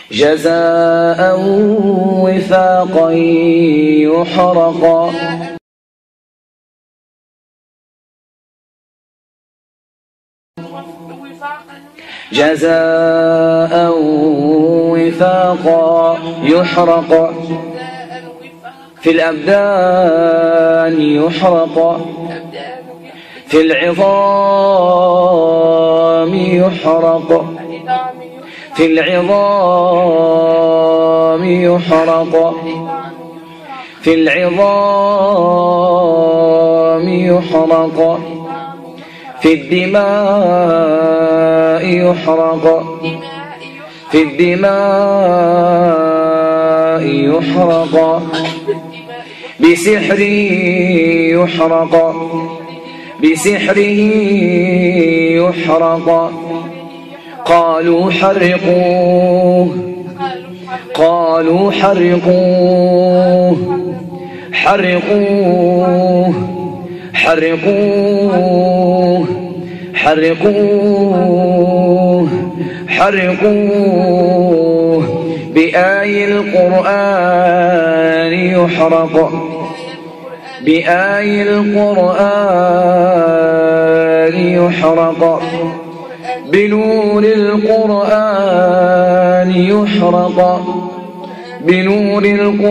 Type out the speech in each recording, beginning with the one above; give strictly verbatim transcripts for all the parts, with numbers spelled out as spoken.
جزاء وفاقا يحرق جزاء وفاقا يحرق في الأبدان يحرق في العظام يحرق في العظام يحرق في العظام يحرق في الدماء يحرق في الدماء يحرق بسحره يحرق بسحره يحرق قالوا حرقوه قالوا حرقوه حرقوه حرقوه حرقوه حرقوه بآي القرآن يحرق بآي القرآن يحرق بنور القرآن يحرق بنور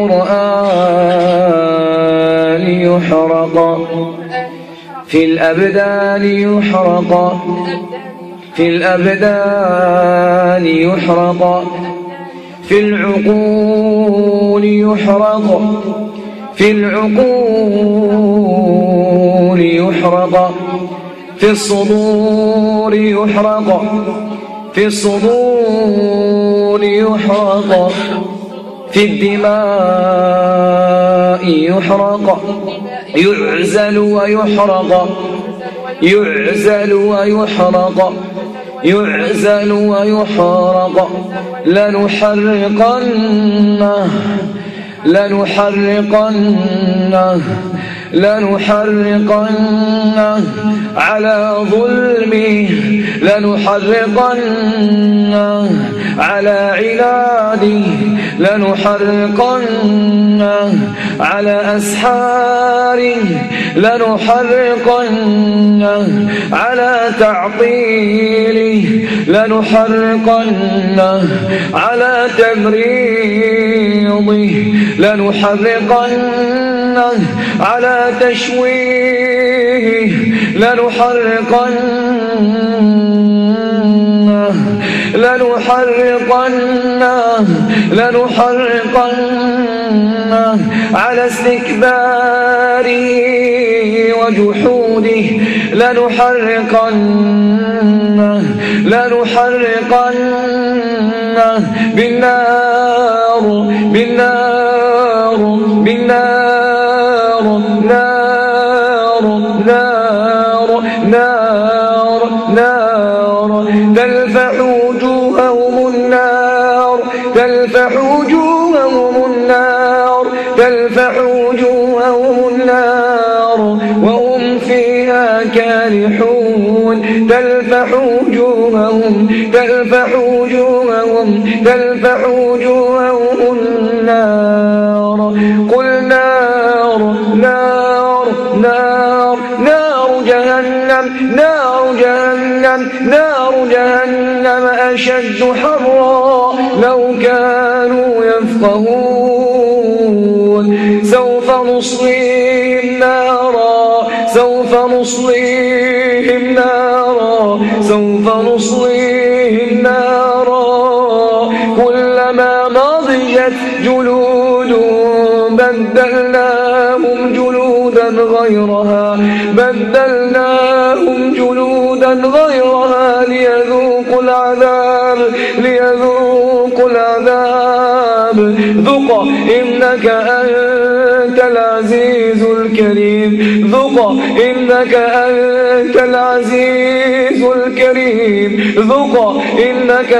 القرآن يحرق في الأبدان يحرق في الأبدان يحرق في العقول يحرق في العقول يحرق في الصدور يحرق في الصدور يحرق في الدماء يحرق يعزل ويحرق يعزل ويحرق يعزل ويحرق لنحرقنه لنحرقنه لنحرقنه على ظلمه لنحرقنه على عناده لنحرقنه على أسحاره لنحرقنه على تعطيله لنحرقنه على تمريضه لنحرقنه على تشويهه لنحرقنه لنحرقنه لنحرقنه على استكباره وجحوده لنحرقنه لنحرقنه بالنار بالنار بالنار نار نار نار نار تلفح وجوههم النار تلفح وجوههم النار تلفح وجوههم النار وهم فيها كالحون تلفح وجوههم تلفح وجوههم تلفح وجوههم النار قل نار نار نار نار جهنم نار جهنم نار جهنم أشد حرا لو كانوا يفقهون سوف نصليهم نارا سوف نصليهم نارا سوف نصليهم نارا كلما نضجت جلودهم بدلناهم جلودا غيرها بدلناهم جلودا غيرها ليذوقوا العذاب ليذوقوا العذاب ذق إنك أنت العزيز الكريم ذق إنك أنت العزيز الكريم ذق إنك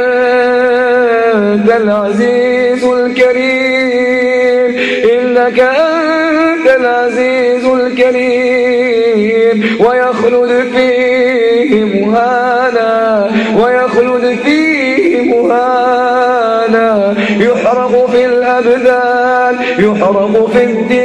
أنت العزيز الكريم إنك أنت العزيز الكريم ويخلد فيه مهانا ويخلد فيه مهانا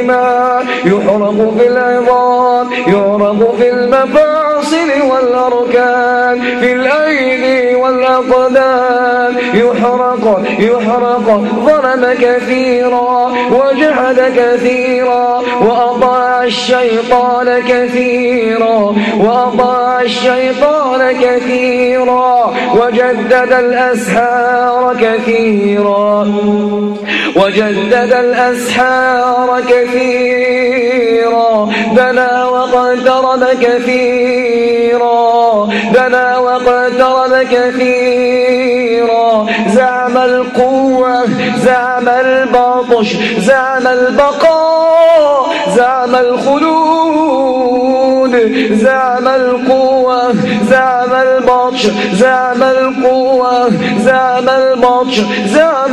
الدماء، يحرق في العظام، يعرق في المفاصل والأركان، في الأيدي والأقدام، يحرق يحرق ظلم كثيرا وجحد كثيرا وأطاع الشيطان كثيرا وأطاع الشيطان كثيرا وجدد الأسحار كثيرا وجدد الأسحار كثيرا دنا واقترب كثيرا دنا واقترب كثيرا زعم القوة زعم البطش زعم البقاء زعم الخلود زعم القوة زعم البطش زعم القوة زعم البطش زعم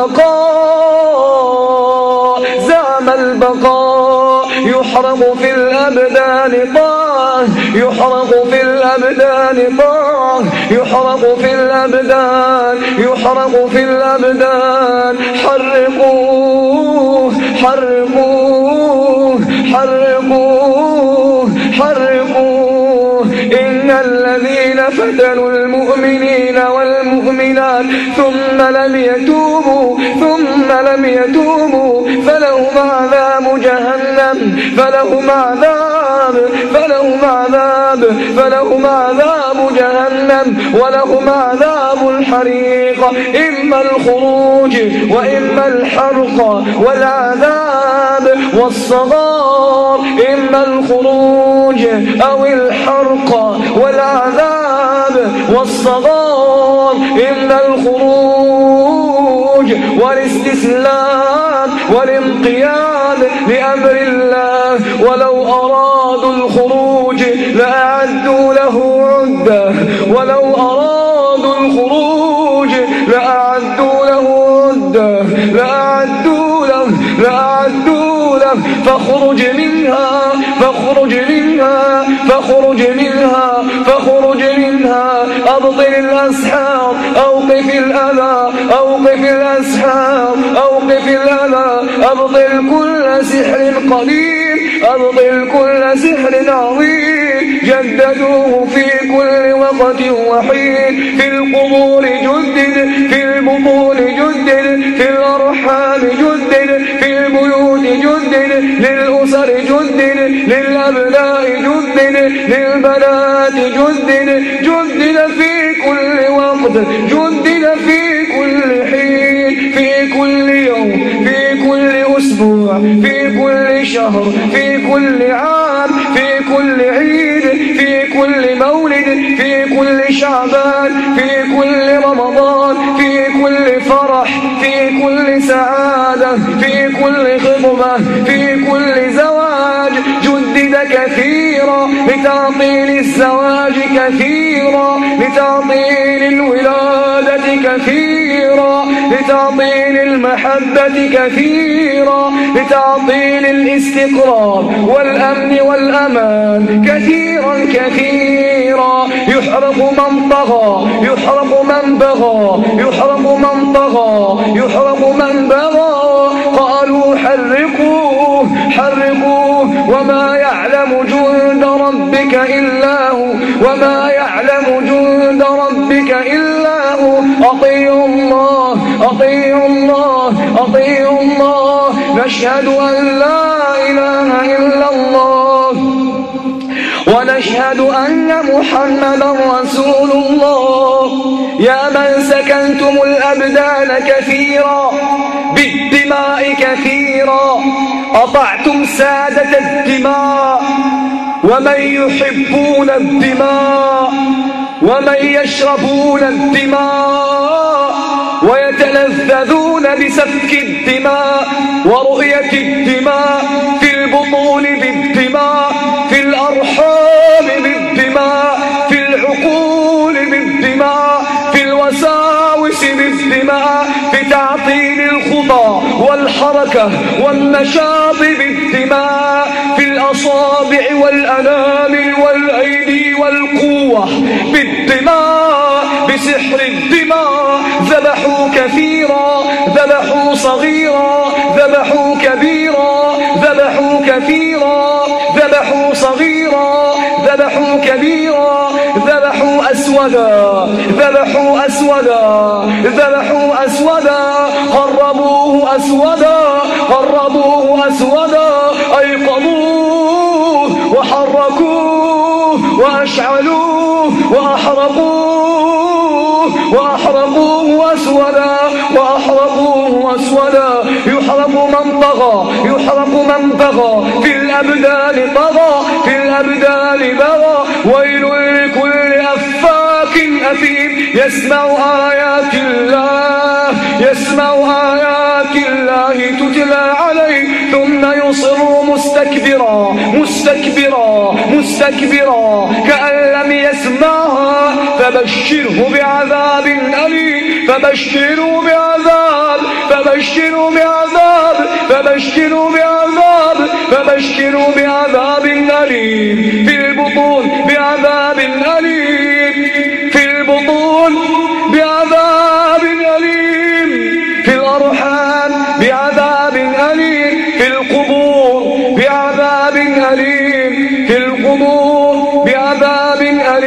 البقاء زعم البقاء يحرق في الأبدان طاعة يحرق في الأبدان طاعة يحرق في الأبدان يحرق في الأبدان حرقوه حرقوه حرقوه حرقوه إن الذين فتنوا المؤمنين والمؤمنات ثم لم يتوبوا ثم لم يتوبوا فلهم عذاب جهنم فلهم عذاب فلهم عذاب فلهم عذاب جهنم ولهم عذاب الحريق إما الخروج وإما الحرق والعذاب والصغار إما الخروج أو الحرق والعذاب والصغار إما الخروج والاستسلام والانقياد لأمر الله ولو أرادوا الخروج لأعدوا له عدة ولو أرادوا الخروج لأعدوا له عدة لأعدوا له لأعدوا له فاخرج منها فاخرج منها فاخرج منها فاخرج منها أبطل الأسحار أوقف الأذى أوقف الأسحار أوقف الأذى أبطل كل سحر قديم أبطل كل سحر عظيم جددوه في كل وقت وحين في القبور جدد في البطون جدد في الأرحام جدد في البيوت جدد للأسر جدد للأبناء جدد للبنات جدد جدد في كل وقت جدد في كل حين في كل يوم في كل أسبوع في كل شهر في كل عام في كل عيد في كل مولد في كل شعبان في كل رمضان في كل فرح في كل سعادة في كل خطبة في كل زواج جدد كثيرا لتعطيل الزواج كثيرا لتعطيل الولادة كثيرا لتعطيل المحبة كثيرا لتعطيل الاستقرار والأمن والأمان كثيرا كثيرا يحرق من طغى يحرق من بغى يحرق من طغى يحرق من بغى قالوا حرقوه حرقوه وما يعلم جند ربك إلا هو وما يعلم جند ربك إلا هو أطيعوا الله أطيعوا الله أطيعوا الله نشهد أن لا إله إلا الله ونشهد أن محمدا رسول الله يا من سكنتم الأبدان كثيرا بالدماء كثيرا أطعتم سادة الدماء ومن يحبون الدماء ومن يشربون الدماء ويتلذذون بسفك الدماء ورؤية الدماء في البطون بالدماء في الأرحام بالدماء في العقول بالدماء في الوساوس بالدماء في تعطيل الخطى والحركة والنشاط بالدماء في الأصابع والأنامل والأيدي والقوة بالدماء بسحر الدماء ذبحوا كثيرا ذبحوا صغيرا ذبحوا كبيرا ذبحوا كثيرا ذبحوا صغيرا ذبحوا كبيرا ذبحوا أسودا ذبحوا أسودا ذبحوا أسودا قربوه أسودا قربوه أسودا أيقظوه وحركوه وأشعلوه وأحرقوه وأحرقوه أسودا وأحرقوه أسودا يحرق من طغى يحرق من طغى في الأبدان طغى في الأبدان بغى ويل لكل أفاك أثيم يسمع آيات الله يسمع آيات الله تتلى عليه ثم يصر مستكبرا مستكبرا مستكبرا كأن لم يسمعها فبشره بعذاب أليم فبشروا بعذاب فبشروا بعذاب فبشروا بعذاب فبشروا بعذاب أليم في البطون بعذاب أليم في البطون بعذاب أليم في الأرحام بعذاب أليم في القبور بعذاب أليم في القبور بعذاب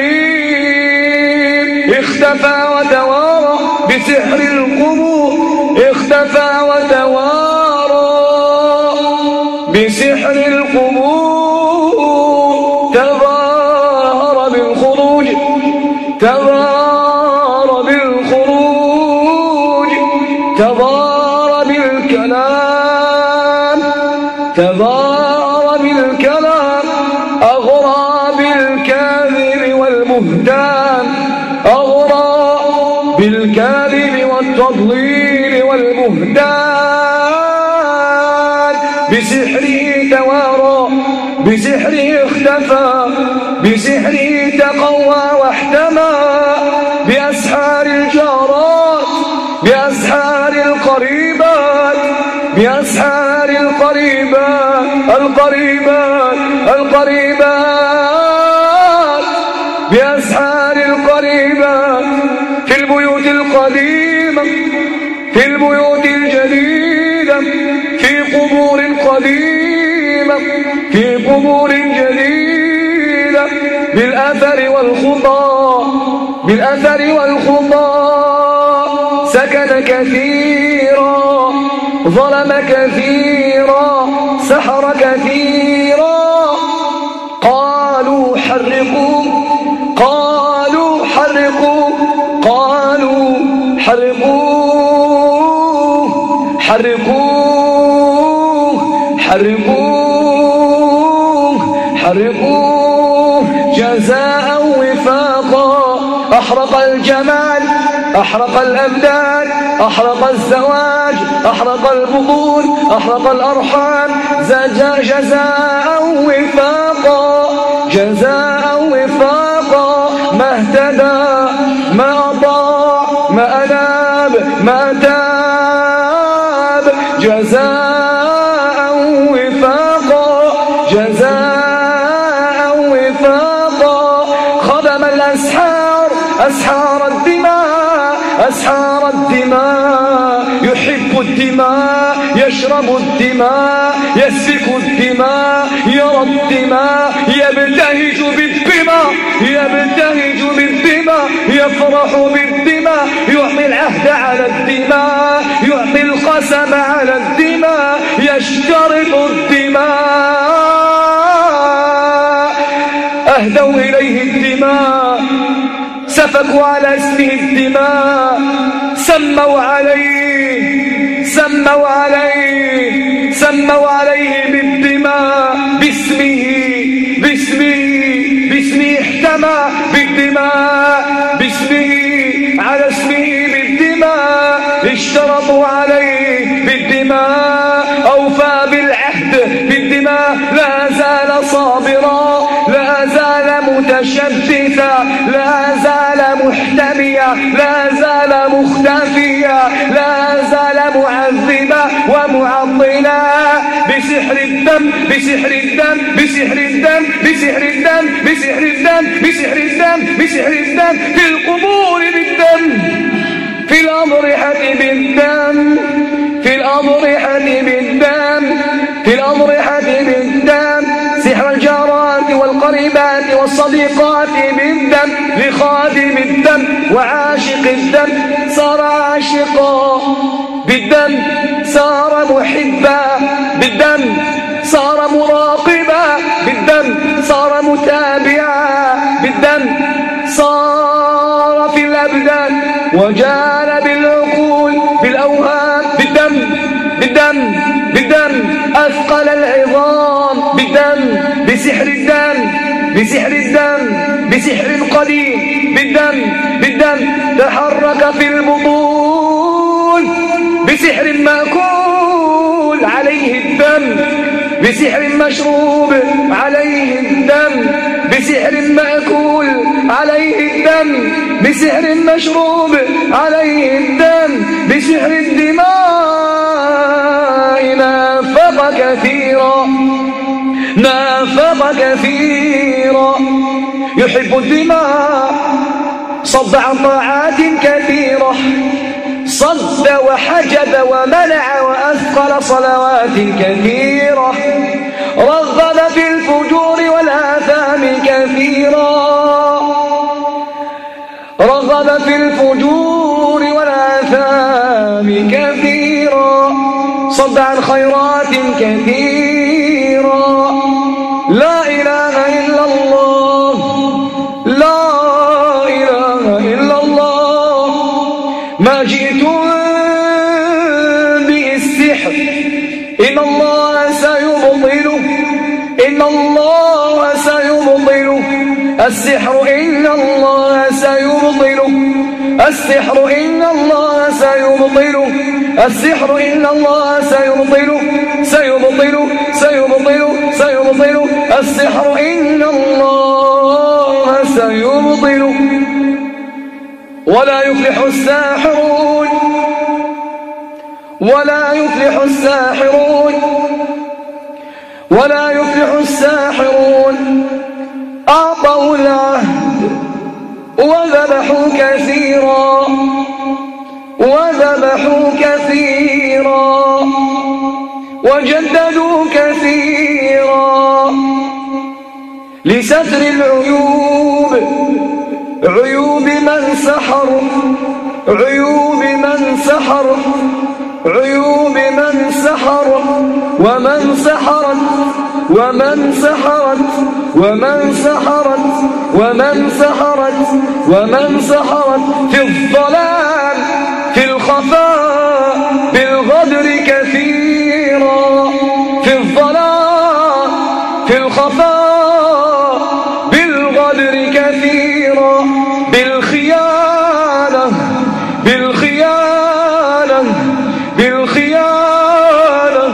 أليم اختفى وتوارى بسحر القبور اختفى وتوارى بسحر القبور تظاهر بالخروج تظاهر بالخروج تظاهر بالكلام تظاهر بالكلام أغرى بالكاذب والبهتان أغرى بالكاذب والتضليل والبهتان بسحره توارى بسحره اختفى بسحره تقوى واحتمى بأسحار الجارات بأسحار القريبات بأسحار القريبات القريبات القريبات بأسحار القريبات في البيوت القديمة في البيوت الجديدة في قبور قديمة في قبور جديدة بالأثر والخطى بالأثر والخطى سكن كثيرا ظلم كثيرا سحر كثيرا قالوا حرقوا قالوا حرقوا قالوا حرقوه حرقوه حرقوه حرقوه جزاء وفاقا أحرق الجمال أحرق الأبدان أحرق الزواج أحرق البطون أحرق الأرحام جزاء وفاقا جزاء وفاقا ما اهتدى ما أطاع ما أناب ما تاب جزاء وفاقا جزاء وفاقا خدم الأسحار أسحار الدماء أسحار الدماء يحب الدماء يشرب الدماء يسفك الدماء يرى الدماء يبتهج بالدماء يبتهج بالدماء يفرح بالدماء يعطي العهد على الدماء يعطي القسم على الدماء يشترط الدماء أهدوا إليه الدماء سفكوا على اسمه الدماء سموا عليه سموا عليه سموا عليه بالدماء باسمه باسمه باسمه احتمى بالدماء باسمه على اسمه بالدماء اشترطوا عليه بالدماء أوفى بالعهد بالدماء لا زال صابرا لا زال متشددا لا زال محتميا لا زال مختفيا لا زال معذبا ومعطلا بسحر الدم بسحر الدم بسحر الدم بسحر الدم بسحر الدم بسحر الدم بسحر الدم في القبور بالدم في الأضرحة بالدم في الأضرحة بالدم في الأضرحة بالدم سحر الجارات والقريبات والصديقات بالدم لخادم الدم وعاشق الدم صار عاشقا بالدم صار محبا بالدم صار مراقبا بالدم صار متابعا بالدم صار في الأبدان وجال بالعقول بالأوهام بالدم بالدم بالدم أثقل العظام بالدم بسحر الدم بسحر الدم بسحر قديم بالدم بالدم تحرك في البطون بسحر مأكول عليه الدم بسحر مشروب عليه الدم بسحر مأكول عليه الدم بسحر مشروب عليه الدم بسحر الدماء نافق كثيرا نافق كثيرا يحب الدماء صد عن طاعات كثيرة صد وحجب ومنع وأثقل صلوات كثيرة رغب في الفجور والآثام كثيرا رغب في الفجور والآثام كثيرا صد عن خيرات كثيرا لا إله إلا الله لا إله إلا الله ما جئتم به السحر إن الله سيبطله إن الله سيبطله السحر إن الله سيبطله السحر إن الله سيبطله السحر إن الله سيبطله سيبطله سيبطله سيبطله السحر إن الله سيبطله ولا يفلح الساحرون ولا يفلح الساحرون ولا يفلح الساحرون أعطوا العهد وذبحوا كثيرا وذبحوا كثيرا وجددوا كثيرا لستر العيوب عيوب من سحر عيوب من سحر عيوب من سحر ومن سحرت ومن سحرت ومن سحرت ومن سحرت ومن سحرت في الظلام في الخفاء بالغدر كثيرا في الظلام في الخفاء بالغدر كثيرا بالخيانة بالخيانة بالخيانة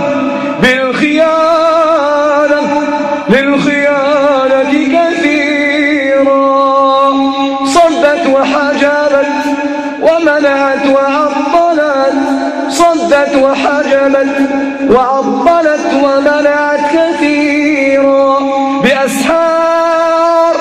بالخيانة للخيانة كثيرا صدت وحجبت ومنعت وعطلت صدت وحجبت وعطلت ومنعت كثيرا بأسحار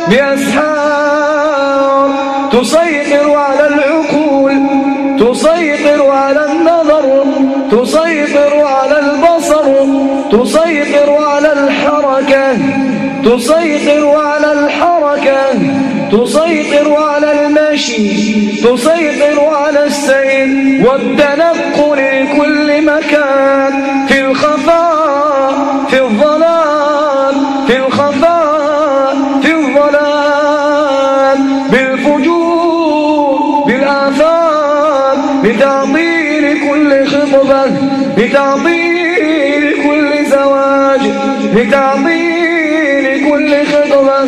بأسحار تسيطر على العقول تسيطر على النظر تسيطر على البصر تسيطر على الحركة تسيطر على الحركة تسيطر على المشي تسيطر على السير والتنقل لكل مكان في الخفاء في الظلام في الخفاء في الظلام بالفجور بالآثام بتعطيل كل خطبة بتعطيل كل زواج بتعطيل كل خطبة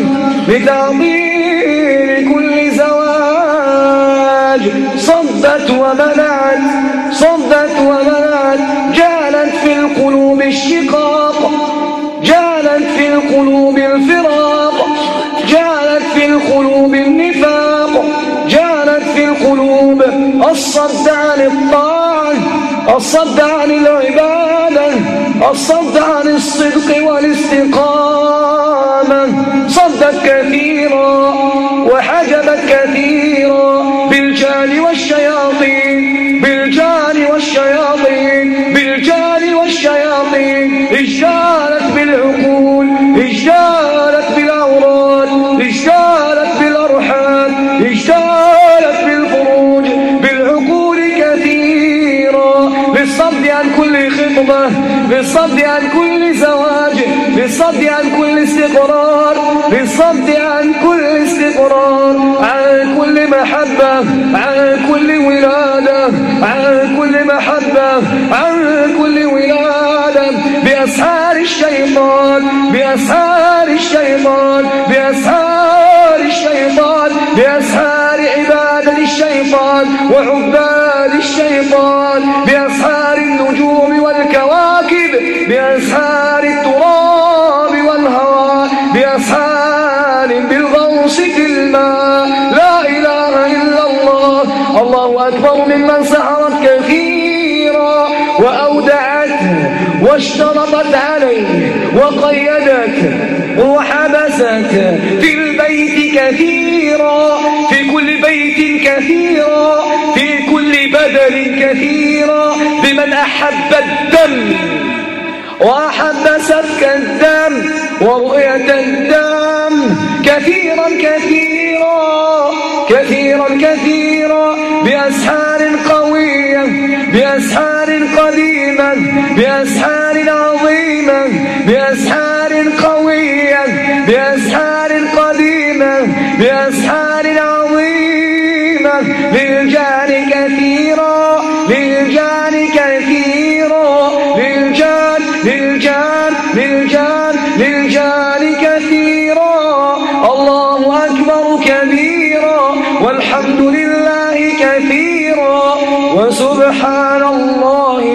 بتعطيل كل زواج صدت ومنعت صدت ومنعت جعلت في القلوب الشقاق جعلت في القلوب الفراق جعلت في القلوب النفاق جعلت في القلوب الصد عن الطاعة الصد عن العبادة الصد عن الصدق والاستقامة صدت كثيرا وحجبت كثيرا بالجهل والشياطين اشتغلت بالأوراد، اشتغلت بالأرحام، اشتغلت بالفروج، بالعقول كثيرا، بالصد عن كل خطبة، بالصد عن كل زواج، بالصد عن كل استقرار، بالصد عن كل استقرار، عن كل محبة، عن كل ولادة، عن كل محبة، عن كل ولادة، بأسحار الشيطان، بأسحار الشيطان، بأسحار الشيطان، بأسحار عبادة الشيطان وعباد الشيطان، بأسحار النجوم والكواكب، بأسحار التراب والهواء، بأسحار بالغوص في الماء. لا إله إلا الله. الله أكبر ممن سحرت كثيرا وأودعت واشترطت عليه وقيدت وحبست في البيت كثيرا، في كل بيت كثيرا، في كل بدن كثيرا، بمن أحب الدم وأحب سفك الدم ورؤية الدم كثيرا كثيرا كثيرا كثيرا، بأسحار قوية، بأسحار قديمة، بأسحار عظيمة، بأسحار قوية، بأسحار قديمة، بأسحار عظيمة، للجان كثيرا، للجان كثيرا، للجان للجان للجان للجان كثيرا. الله أكبر كبيرا والحمد لله كثيرا وسبحان الله